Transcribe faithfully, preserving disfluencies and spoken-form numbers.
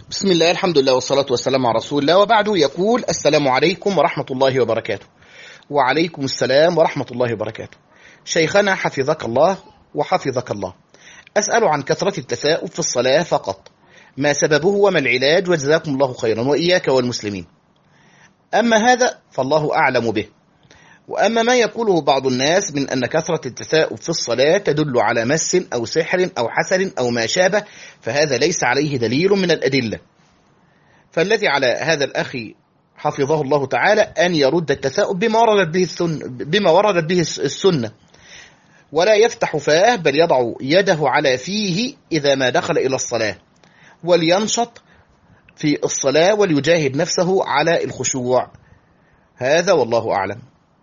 بسم الله، الحمد لله والصلاة والسلام على رسول الله، وبعد. يقول: السلام عليكم ورحمة الله وبركاته. وعليكم السلام ورحمة الله وبركاته. شيخنا حفظك الله وحفظك الله، أسأل عن كثرة التثاؤب في الصلاة فقط، ما سببه وما العلاج؟ وجزاكم الله خيرا وإياك والمسلمين. أما هذا فالله أعلم به، وأما ما يقوله بعض الناس من أن كثرة التثاؤب في الصلاة تدل على مس أو سحر أو حسد أو ما شابه، فهذا ليس عليه دليل من الأدلة. فالذي على هذا الأخ حفظه الله تعالى أن يرد التثاؤب بما وردت به السنة, بما وردت به السنة، ولا يفتح فاه، بل يضع يده على فيه إذا ما دخل إلى الصلاة، ولينشط في الصلاة وليجاهد نفسه على الخشوع. هذا والله أعلم.